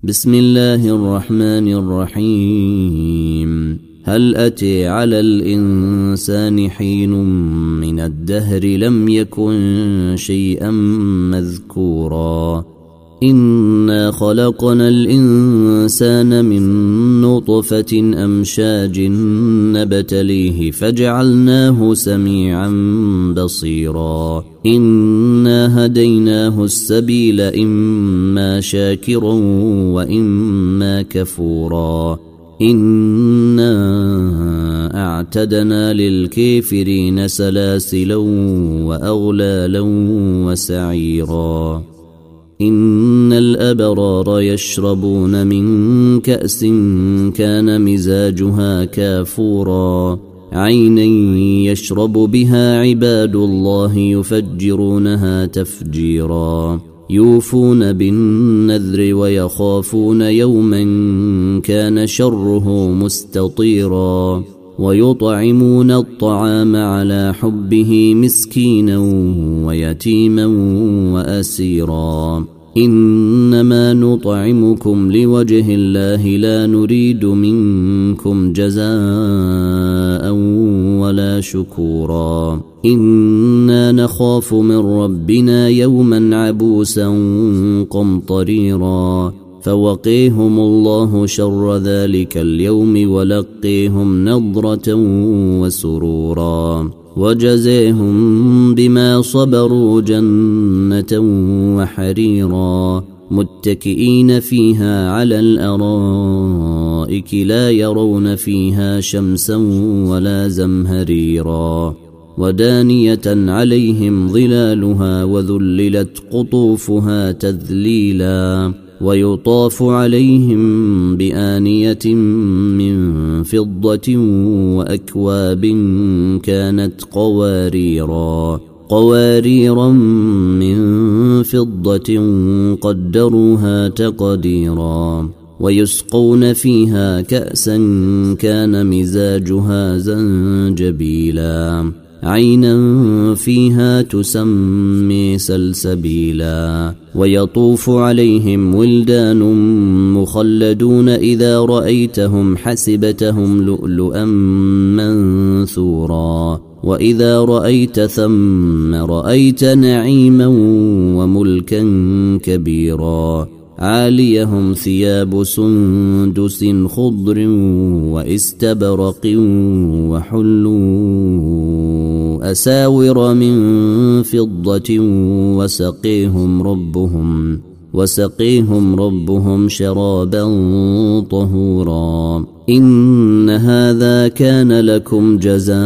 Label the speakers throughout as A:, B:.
A: بسم الله الرحمن الرحيم. هل أتى على الإنسان حين من الدهر لم يكن شيئا مذكورا إنا خلقنا الإنسان من نطفة أمشاج نبتليه فجعلناه سميعا بصيرا إنا هديناه السبيل إما شاكرا وإما كفورا إنا أعتدنا للكافرين سلاسلا وأغلالا وسعيرا إن الأبرار يشربون من كأس كان مزاجها كافورا عينا يشرب بها عباد الله يفجرونها تفجيرا يوفون بالنذر ويخافون يوما كان شره مستطيرا ويطعمون الطعام على حبه مسكينا ويتيما وأسيرا إنما نطعمكم لوجه الله لا نريد منكم جزاء ولا شكورا إنا نخاف من ربنا يوما عبوسا قمطريرا فوقيهم الله شر ذلك اليوم ولقيهم نضرة وسرورا وجزيهم بما صبروا جنة وحريرا متكئين فيها على الأرائك لا يرون فيها شمسا ولا زمهريرا ودانية عليهم ظلالها وذللت قطوفها تذليلا ويطاف عليهم بآنية من فضة وأكواب كانت قواريرا من فضة قدروها تقديرا ويسقون فيها كأسا كان مزاجها زنجبيلا عينا فيها تسمي سلسبيلا ويطوف عليهم ولدان مخلدون إذا رأيتهم حسبتهم لؤلؤا منثورا وإذا رأيت ثم رأيت نعيما وملكا كبيرا عاليهم ثياب سندس خضر واستبرق وحلوا أساور من فضة وسقيهم ربهم شرابا طهورا إن هذا كان لكم جزاء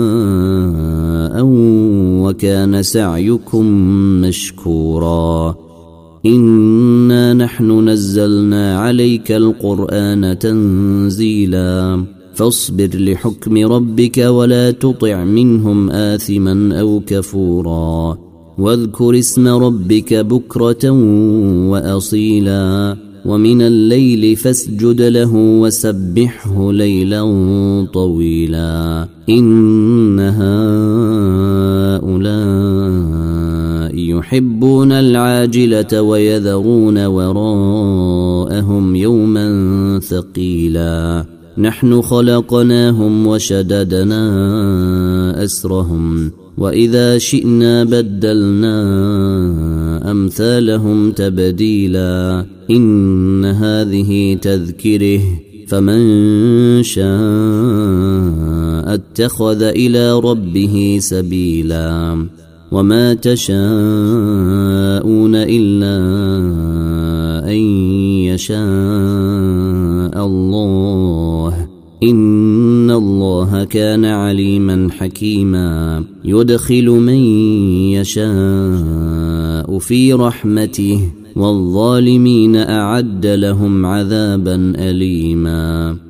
A: وكان سعيكم مشكورا إنا نحن نزلنا عليك القرآن تنزيلا فاصبر لحكم ربك ولا تطع منهم آثما أو كفورا واذكر اسم ربك بكرة وأصيلا ومن الليل فاسجد له وسبحه ليلا طويلا إن هؤلاء يحبون العاجلة ويذرون وراءهم يوما ثقيلا نحن خلقناهم وشددنا أسرهم وإذا شئنا بدلنا أمثالهم تبديلا إن هذه تذكره فمن شاء اتخذ إلى ربه سبيلا وما تشاءون إلا أن يشاء الله إن الله كان عليما حكيما يدخل من يشاء في رحمته والظالمين أعد لهم عذابا أليما